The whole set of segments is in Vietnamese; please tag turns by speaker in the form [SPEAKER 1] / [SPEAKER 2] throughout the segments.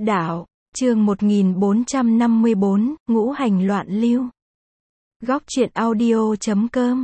[SPEAKER 1] Đạo, chương 1454, ngũ hành loạn lưu. Góc truyện audio.com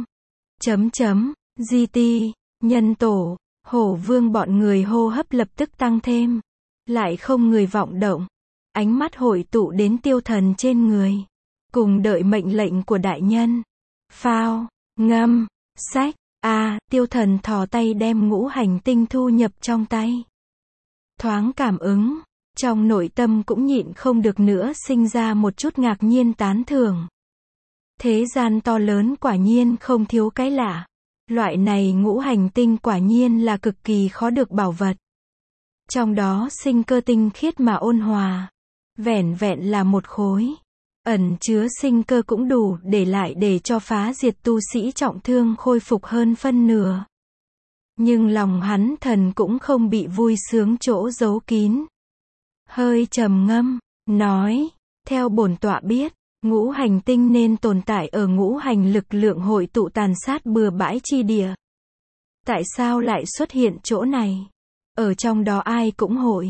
[SPEAKER 1] GT, nhân tổ, hổ vương bọn người hô hấp lập tức tăng thêm. Lại không người vọng động. Ánh mắt hội tụ đến tiêu thần trên người. Cùng đợi mệnh lệnh của đại nhân. Phao, ngâm, sách, tiêu thần thò tay đem ngũ hành tinh thu nhập trong tay. Thoáng cảm ứng. Trong nội tâm cũng nhịn không được nữa sinh ra một chút ngạc nhiên tán thưởng. Thế gian to lớn quả nhiên không thiếu cái lạ. Loại này ngũ hành tinh quả nhiên là cực kỳ khó được bảo vật. Trong đó sinh cơ tinh khiết mà ôn hòa. Vẻn vẹn là một khối. Ẩn chứa sinh cơ cũng đủ để lại để cho phá diệt tu sĩ trọng thương khôi phục hơn phân nửa. Nhưng lòng hắn thần cũng không bị vui sướng chỗ giấu kín. Hơi trầm ngâm, nói, theo bổn tọa biết, ngũ hành tinh nên tồn tại ở ngũ hành lực lượng hội tụ tàn sát bừa bãi chi địa. Tại sao lại xuất hiện chỗ này? Ở trong đó ai cũng hội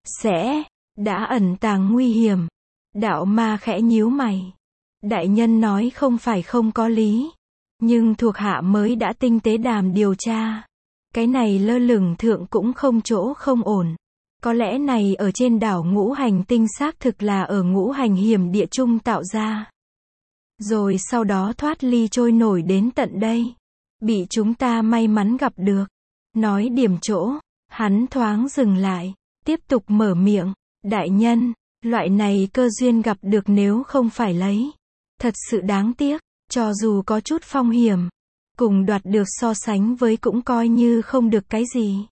[SPEAKER 1] đã ẩn tàng nguy hiểm. Đạo ma khẽ nhíu mày. Đại nhân nói không phải không có lý. Nhưng thuộc hạ mới đã tinh tế đàm điều tra. Cái này lơ lửng thượng cũng không chỗ không ổn. Có lẽ này ở trên đảo ngũ hành tinh xác thực là ở ngũ hành hiểm địa trung tạo ra. Rồi sau đó thoát ly trôi nổi đến tận đây. Bị chúng ta may mắn gặp được. Nói điểm chỗ, hắn thoáng dừng lại. Tiếp tục mở miệng. Đại nhân, loại này cơ duyên gặp được nếu không phải lấy. Thật sự đáng tiếc, cho dù có chút phong hiểm. Cùng đoạt được so sánh với cũng coi như không được cái gì.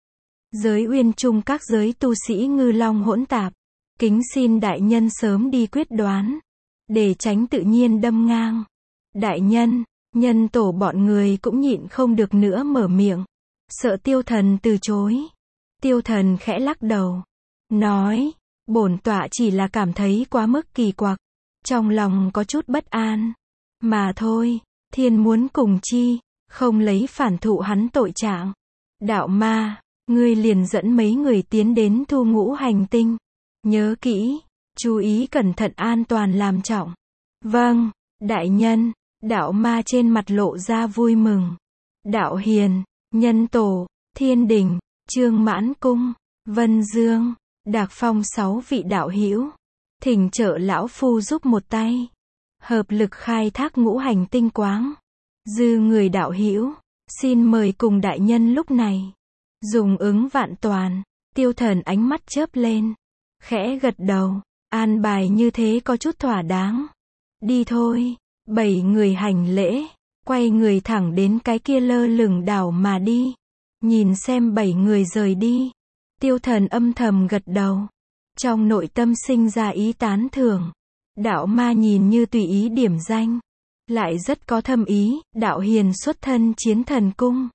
[SPEAKER 1] Giới uyên trung các giới tu sĩ ngư long hỗn tạp. Kính xin đại nhân sớm đi quyết đoán. Để tránh tự nhiên đâm ngang. Đại nhân, nhân tổ bọn người cũng nhịn không được nữa mở miệng. Sợ tiêu thần từ chối. Tiêu thần khẽ lắc đầu. Nói, bổn tọa chỉ là cảm thấy quá mức kỳ quặc. Trong lòng có chút bất an. Mà thôi, thiên muốn cùng chi, không lấy phản thụ hắn tội trạng. Đạo ma. Ngươi liền dẫn mấy người tiến đến thu ngũ hành tinh. Nhớ kỹ, chú ý cẩn thận an toàn làm trọng. Vâng, đại nhân, đạo ma trên mặt lộ ra vui mừng. Đạo hiền, nhân tổ, thiên đình, Trương Mãn Cung, Vân Dương, Đạc Phong 6 vị đạo hữu. Thỉnh trợ lão phu giúp một tay. Hợp lực khai thác ngũ hành tinh quáng. Dư người đạo hữu, xin mời cùng đại nhân lúc này. Dùng ứng vạn toàn, tiêu thần ánh mắt chớp lên. Khẽ gật đầu, an bài như thế có chút thỏa đáng. Đi thôi, 7 người hành lễ, quay người thẳng đến cái kia lơ lửng đảo mà đi. Nhìn xem 7 người rời đi. Tiêu thần âm thầm gật đầu. Trong nội tâm sinh ra ý tán thưởng. Đạo ma nhìn như tùy ý điểm danh. Lại rất có thâm ý, đạo hiền xuất thân chiến thần cung.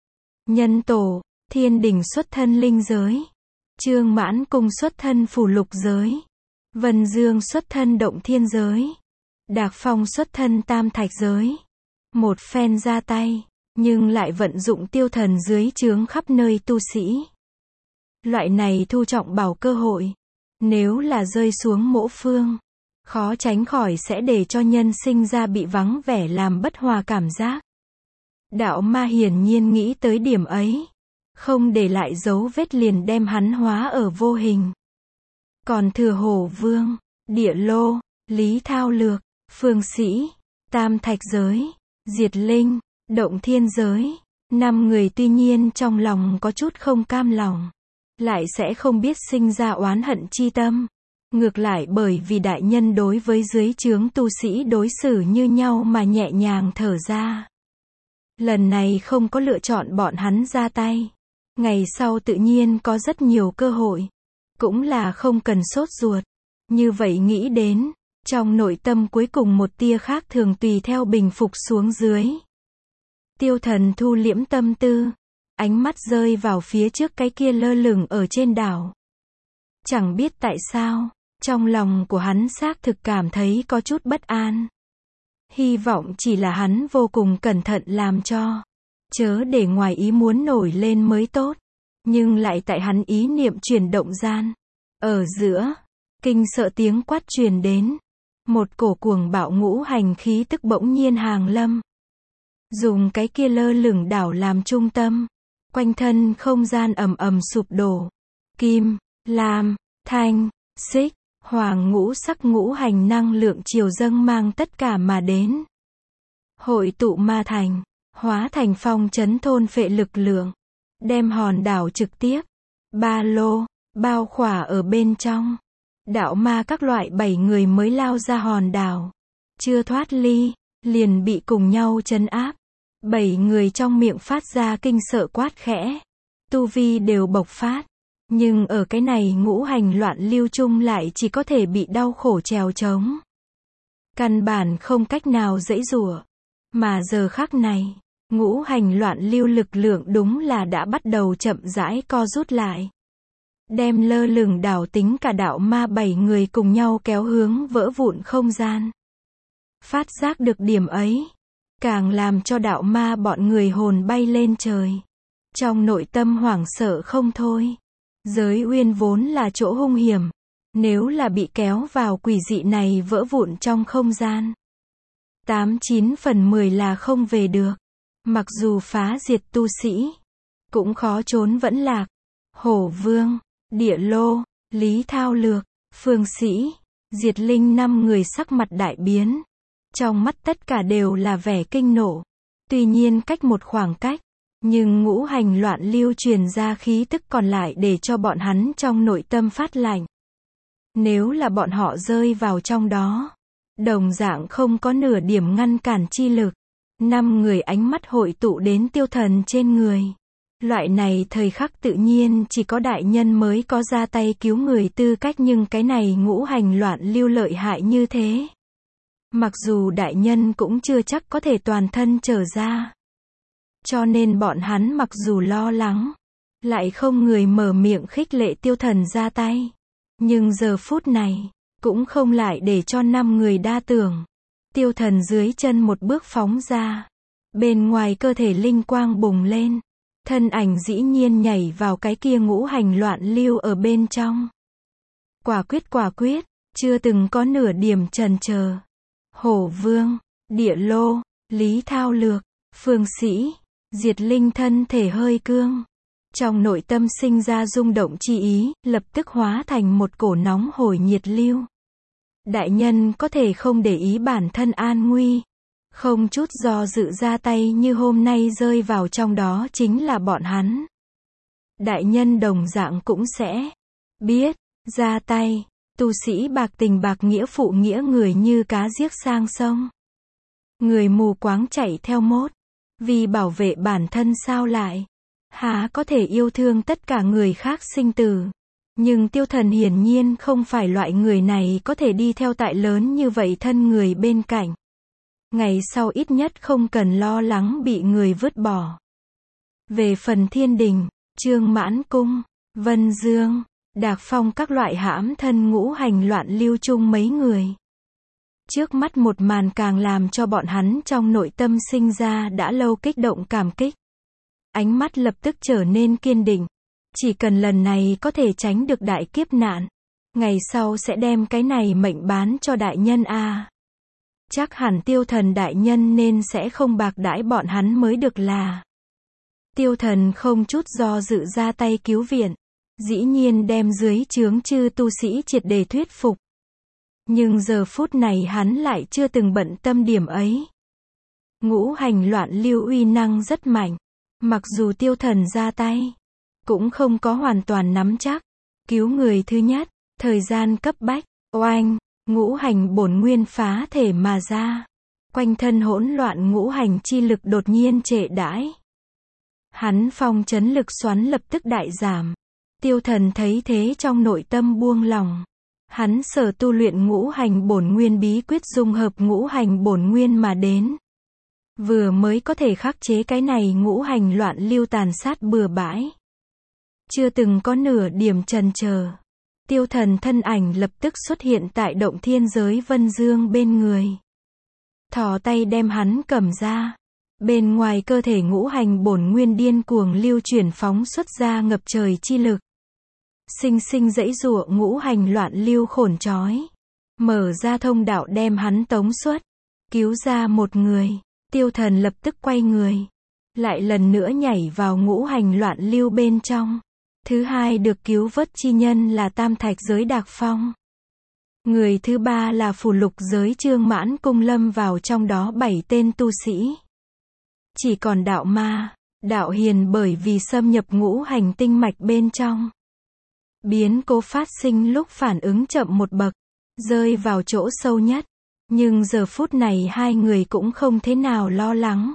[SPEAKER 1] Nhân tổ. Thiên đình xuất thân linh giới. Trương Mãn Cung xuất thân phù lục giới. Vân Dương xuất thân động thiên giới. Đạc Phong xuất thân tam thạch giới. Một phen ra tay, nhưng lại vận dụng tiêu thần dưới trướng khắp nơi tu sĩ. Loại này thu trọng bảo cơ hội. Nếu là rơi xuống mỗ phương, khó tránh khỏi sẽ để cho nhân sinh ra bị vắng vẻ làm bất hòa cảm giác. Đạo ma hiển nhiên nghĩ tới điểm ấy. Không để lại dấu vết liền đem hắn hóa ở vô hình. Còn thừa hổ vương, địa lô, lý thao lược, phương sĩ, tam thạch giới, diệt linh, động thiên giới. 5 người tuy nhiên trong lòng có chút không cam lòng. Lại sẽ không biết sinh ra oán hận chi tâm. Ngược lại bởi vì đại nhân đối với dưới trướng tu sĩ đối xử như nhau mà nhẹ nhàng thở ra. Lần này không có lựa chọn bọn hắn ra tay. Ngày sau tự nhiên có rất nhiều cơ hội. Cũng là không cần sốt ruột. Như vậy nghĩ đến, trong nội tâm cuối cùng một tia khác thường tùy theo bình phục xuống dưới. Tiêu thần thu liễm tâm tư. Ánh mắt rơi vào phía trước cái kia lơ lửng ở trên đảo. Chẳng biết tại sao, trong lòng của hắn xác thực cảm thấy có chút bất an. Hy vọng chỉ là hắn vô cùng cẩn thận làm cho. Chớ để ngoài ý muốn nổi lên mới tốt. Nhưng lại tại hắn ý niệm chuyển động gian. Ở giữa, kinh sợ tiếng quát truyền đến. Một cổ cuồng bạo ngũ hành khí tức bỗng nhiên hàng lâm. Dùng cái kia lơ lửng đảo làm trung tâm. Quanh thân không gian ầm ầm sụp đổ. Kim, lam, thanh, xích, hoàng ngũ sắc ngũ hành năng lượng chiều dâng mang tất cả mà đến. Hội tụ ma thành, hóa thành phong trấn thôn phệ lực lượng. Đem hòn đảo trực tiếp, ba lô, bao khỏa ở bên trong. Đạo ma các loại 7 người mới lao ra hòn đảo. Chưa thoát ly, liền bị cùng nhau trấn áp. 7 người trong miệng phát ra kinh sợ quát khẽ. Tu vi đều bộc phát. Nhưng ở cái này ngũ hành loạn lưu chung lại chỉ có thể bị đau khổ trèo trống. Căn bản không cách nào giãy giụa. Mà giờ khắc này, ngũ hành loạn lưu lực lượng đúng là đã bắt đầu chậm rãi co rút lại. Đem lơ lửng đảo tính cả đạo ma 7 người cùng nhau kéo hướng vỡ vụn không gian. Phát giác được điểm ấy, càng làm cho đạo ma bọn người hồn bay lên trời. Trong nội tâm hoảng sợ không thôi. Giới uyên vốn là chỗ hung hiểm. Nếu là bị kéo vào quỷ dị này vỡ vụn trong không gian, 89 phần 10 là không về được. Mặc dù phá diệt tu sĩ, cũng khó trốn vẫn lạc. Hổ Vương, Địa Lô, Lý Thao Lược, Phương Sĩ, Diệt Linh 5 người sắc mặt đại biến. Trong mắt tất cả đều là vẻ kinh nộ. Tuy nhiên cách một khoảng cách, nhưng ngũ hành loạn lưu truyền ra khí tức còn lại để cho bọn hắn trong nội tâm phát lạnh. Nếu là bọn họ rơi vào trong đó, đồng dạng không có nửa điểm ngăn cản chi lực. 5 người ánh mắt hội tụ đến tiêu thần trên người. Loại này thời khắc tự nhiên chỉ có đại nhân mới có ra tay cứu người tư cách, nhưng cái này ngũ hành loạn lưu lợi hại như thế. Mặc dù đại nhân cũng chưa chắc có thể toàn thân trở ra. Cho nên bọn hắn mặc dù lo lắng, lại không người mở miệng khích lệ tiêu thần ra tay. Nhưng giờ phút này, cũng không lại để cho 5 người đa tưởng. Tiêu thần dưới chân một bước phóng ra. Bên ngoài cơ thể linh quang bùng lên. Thân ảnh dĩ nhiên nhảy vào cái kia ngũ hành loạn lưu ở bên trong. Quả quyết, chưa từng có nửa điểm chần chờ. Hổ Vương, Địa Lô, Lý Thao Lược, Phương Sĩ, Diệt Linh thân thể hơi cương. Trong nội tâm sinh ra rung động chi ý, lập tức hóa thành một cổ nóng hổi nhiệt lưu. Đại nhân có thể không để ý bản thân an nguy, không chút do dự ra tay như hôm nay rơi vào trong đó chính là bọn hắn. Đại nhân đồng dạng cũng sẽ biết, ra tay, tu sĩ bạc tình bạc nghĩa phụ nghĩa người như cá giết sang sông. Người mù quáng chạy theo mốt, vì bảo vệ bản thân sao lại, há có thể yêu thương tất cả người khác sinh tử. Nhưng tiêu thần hiển nhiên không phải loại người này có thể đi theo tại lớn như vậy thân người bên cạnh. Ngày sau ít nhất không cần lo lắng bị người vứt bỏ. Về phần thiên đình, Trương Mãn Cung, Vân Dương, Đạc Phong các loại hãm thân ngũ hành loạn lưu chung mấy người. Trước mắt một màn càng làm cho bọn hắn trong nội tâm sinh ra đã lâu kích động cảm kích. Ánh mắt lập tức trở nên kiên định. Chỉ cần lần này có thể tránh được đại kiếp nạn, ngày sau sẽ đem cái này mệnh bán cho đại nhân a. Chắc hẳn tiêu thần đại nhân nên sẽ không bạc đãi bọn hắn mới được là. Tiêu thần không chút do dự ra tay cứu viện, dĩ nhiên đem dưới trướng chư tu sĩ triệt để thuyết phục. Nhưng giờ phút này hắn lại chưa từng bận tâm điểm ấy. Ngũ hành loạn lưu uy năng rất mạnh, mặc dù tiêu thần ra tay, cũng không có hoàn toàn nắm chắc. Cứu người thứ nhất, thời gian cấp bách, oanh, ngũ hành bổn nguyên phá thể mà ra. Quanh thân hỗn loạn ngũ hành chi lực đột nhiên trệ đãi. Hắn phong trấn lực xoắn lập tức đại giảm. Tiêu thần thấy thế trong nội tâm buông lòng. Hắn sở tu luyện ngũ hành bổn nguyên bí quyết dung hợp ngũ hành bổn nguyên mà đến. Vừa mới có thể khắc chế cái này ngũ hành loạn lưu tàn sát bừa bãi. Chưa từng có nửa điểm chần chờ. Tiêu thần thân ảnh lập tức xuất hiện tại động thiên giới Vân Dương bên người. Thò tay đem hắn cầm ra. Bên ngoài cơ thể ngũ hành bổn nguyên điên cuồng lưu chuyển phóng xuất ra ngập trời chi lực. sinh sinh giãy giụa ngũ hành loạn lưu khổn trói. Mở ra thông đạo đem hắn tống xuất, cứu ra một người, tiêu thần lập tức quay người, lại lần nữa nhảy vào ngũ hành loạn lưu bên trong. Thứ hai được cứu vớt chi nhân là tam thạch giới Đạc Phong. Người thứ ba là phù lục giới Trương Mãn Cung lâm vào trong đó 7 tên tu sĩ. Chỉ còn đạo ma, đạo hiền bởi vì xâm nhập ngũ hành tinh mạch bên trong. Biến cố phát sinh lúc phản ứng chậm một bậc, rơi vào chỗ sâu nhất. Nhưng giờ phút này hai người cũng không thế nào lo lắng.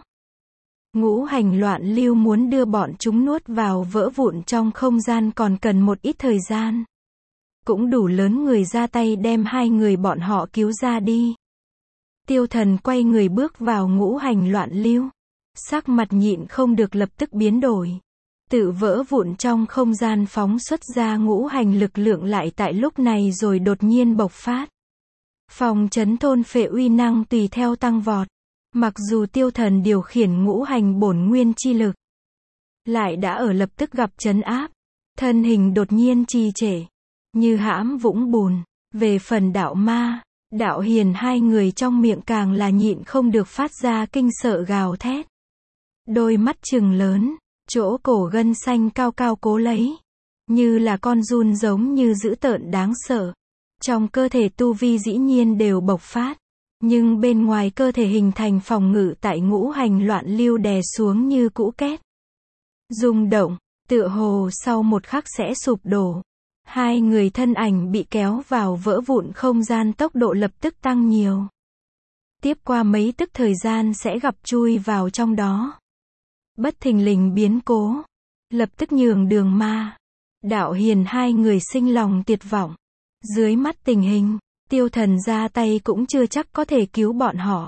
[SPEAKER 1] Ngũ hành loạn lưu muốn đưa bọn chúng nuốt vào vỡ vụn trong không gian còn cần một ít thời gian. Cũng đủ lớn người ra tay đem hai người bọn họ cứu ra đi. Tiêu thần quay người bước vào ngũ hành loạn lưu. Sắc mặt nhịn không được lập tức biến đổi. Tự vỡ vụn trong không gian phóng xuất ra ngũ hành lực lượng lại tại lúc này rồi đột nhiên bộc phát. Phòng chấn thôn phệ uy năng tùy theo tăng vọt. Mặc dù tiêu thần điều khiển ngũ hành bổn nguyên chi lực, lại đã ở lập tức gặp trấn áp. Thân hình đột nhiên trì trệ, như hãm vũng bùn. Về phần đạo ma, đạo hiền hai người trong miệng càng là nhịn không được phát ra kinh sợ gào thét. Đôi mắt trừng lớn, chỗ cổ gân xanh cao cao cố lấy. Như là con giun giống như dữ tợn đáng sợ. Trong cơ thể tu vi dĩ nhiên đều bộc phát. Nhưng bên ngoài cơ thể hình thành phòng ngự tại ngũ hành loạn lưu đè xuống như cũ két. Rung động, tựa hồ sau một khắc sẽ sụp đổ. Hai người thân ảnh bị kéo vào vỡ vụn không gian tốc độ lập tức tăng nhiều. Tiếp qua mấy tức thời gian sẽ gặp chui vào trong đó. Bất thình lình biến cố. Lập tức nhường đường ma. Đạo hiền hai người sinh lòng tuyệt vọng. Dưới mắt tình hình, tiêu thần ra tay cũng chưa chắc có thể cứu bọn họ.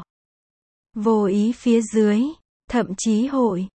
[SPEAKER 1] Vô ý phía dưới, thậm chí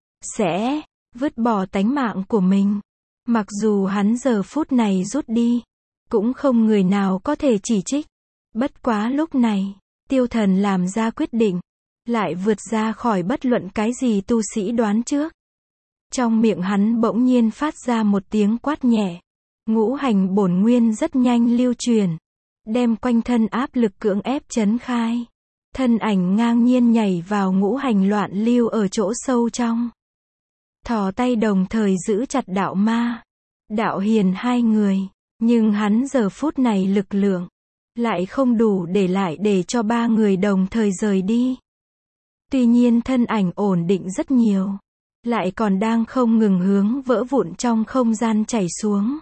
[SPEAKER 1] sẽ vứt bỏ tánh mạng của mình. Mặc dù hắn giờ phút này rút đi, cũng không người nào có thể chỉ trích. Bất quá lúc này, tiêu thần làm ra quyết định, lại vượt ra khỏi bất luận cái gì tu sĩ đoán trước. Trong miệng hắn bỗng nhiên phát ra một tiếng quát nhẹ. Ngũ hành bổn nguyên rất nhanh lưu truyền, đem quanh thân áp lực cưỡng ép chấn khai. Thân ảnh ngang nhiên nhảy vào ngũ hành loạn lưu ở chỗ sâu trong. Thò tay đồng thời giữ chặt đạo ma, đạo hiền hai người, nhưng hắn giờ phút này lực lượng lại không đủ để cho ba người đồng thời rời đi. Tuy nhiên thân ảnh ổn định rất nhiều, lại còn đang không ngừng hướng vỡ vụn trong không gian chảy xuống.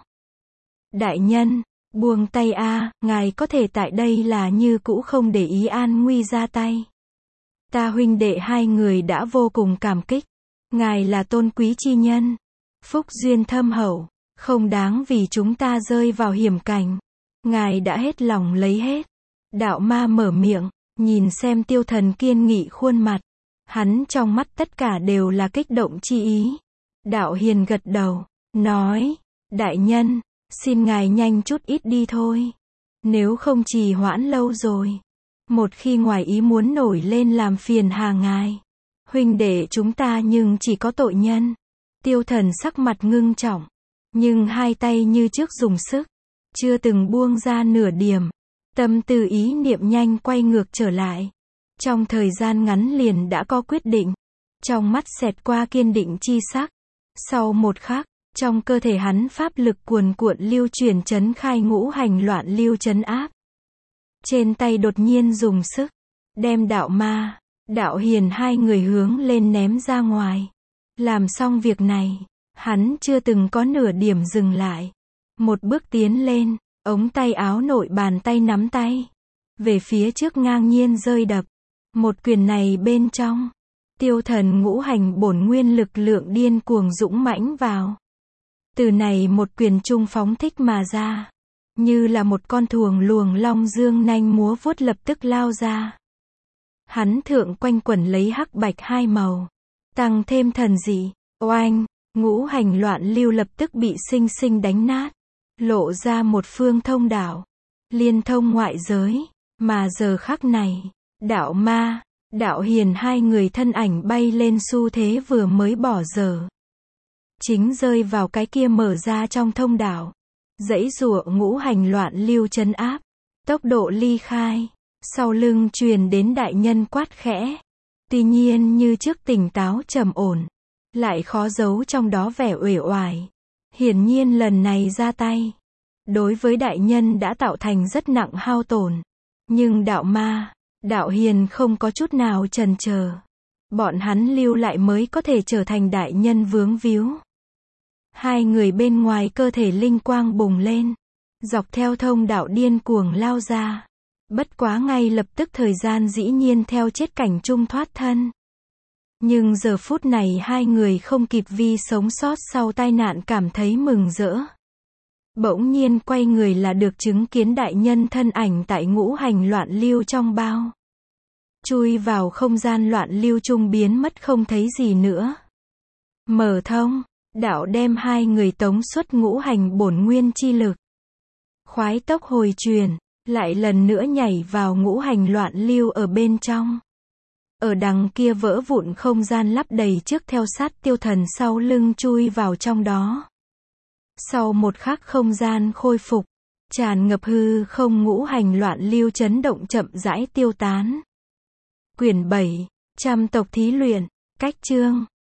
[SPEAKER 1] Đại nhân, buông tay a, ngài có thể tại đây là như cũ không để ý an nguy ra tay. Ta huynh đệ hai người đã vô cùng cảm kích. Ngài là tôn quý chi nhân, phúc duyên thâm hậu, không đáng vì chúng ta rơi vào hiểm cảnh. Ngài đã hết lòng lấy hết. Đạo ma mở miệng, nhìn xem tiêu thần kiên nghị khuôn mặt. Hắn trong mắt tất cả đều là kích động chi ý. Đạo hiền gật đầu, nói, đại nhân, xin ngài nhanh chút ít đi thôi. Nếu không trì hoãn lâu rồi. Một khi ngoài ý muốn nổi lên làm phiền hà ngài. Huynh đệ chúng ta nhưng chỉ có tội nhân. Tiêu thần sắc mặt ngưng trọng. Nhưng hai tay như trước dùng sức. Chưa từng buông ra nửa điểm. Tâm tư ý niệm nhanh quay ngược trở lại. Trong thời gian ngắn liền đã có quyết định. Trong mắt xẹt qua kiên định chi sắc. Sau một khắc, trong cơ thể hắn pháp lực cuồn cuộn lưu chuyển chấn khai ngũ hành loạn lưu chấn áp. Trên tay đột nhiên dùng sức. Đem đạo ma, đạo hiền hai người hướng lên ném ra ngoài. Làm xong việc này, hắn chưa từng có nửa điểm dừng lại. Một bước tiến lên, ống tay áo nội bàn tay nắm tay. Về phía trước ngang nhiên rơi đập. Một quyền này bên trong, tiêu thần ngũ hành bổn nguyên lực lượng điên cuồng dũng mãnh vào. Từ này một quyền trung phóng thích mà ra. Như là một con thuồng luồng long dương nanh múa vuốt lập tức lao ra. Hắn thượng quanh quẩn lấy hắc bạch hai màu. Tăng thêm thần dị, oanh, ngũ hành loạn lưu lập tức bị sinh sinh đánh nát. Lộ ra một phương thông đạo. Liên thông ngoại giới. Mà giờ khắc này, đạo ma, đạo hiền hai người thân ảnh bay lên xu thế vừa mới bỏ dở. Chính rơi vào cái kia mở ra trong thông đạo. Giãy giụa ngũ hành loạn lưu trấn áp, tốc độ ly khai. Sau lưng truyền đến đại nhân quát khẽ. Tuy nhiên như trước tỉnh táo trầm ổn, lại khó giấu trong đó vẻ uể oải. Hiển nhiên lần này ra tay, đối với đại nhân đã tạo thành rất nặng hao tổn. Nhưng đạo ma, đạo hiền không có chút nào chần chờ. Bọn hắn lưu lại mới có thể trở thành đại nhân vướng víu. Hai người bên ngoài cơ thể linh quang bùng lên, dọc theo thông đạo điên cuồng lao ra. Bất quá ngay lập tức thời gian dĩ nhiên theo chết cảnh chung thoát thân. Nhưng giờ phút này hai người không kịp vì sống sót sau tai nạn cảm thấy mừng rỡ. Bỗng nhiên quay người là được chứng kiến đại nhân thân ảnh tại ngũ hành loạn lưu trong bao. Chui vào không gian loạn lưu trung biến mất không thấy gì nữa. Mở thông, đạo đem hai người tống xuất ngũ hành bổn nguyên chi lực. Khoái tốc hồi truyền, lại lần nữa nhảy vào ngũ hành loạn lưu ở bên trong. Ở đằng kia vỡ vụn không gian lắp đầy trước theo sát tiêu thần sau lưng chui vào trong đó. Sau một khắc không gian khôi phục, tràn ngập hư không ngũ hành loạn lưu chấn động chậm rãi tiêu tán. Quyển 7, trăm tộc thí luyện, cách chương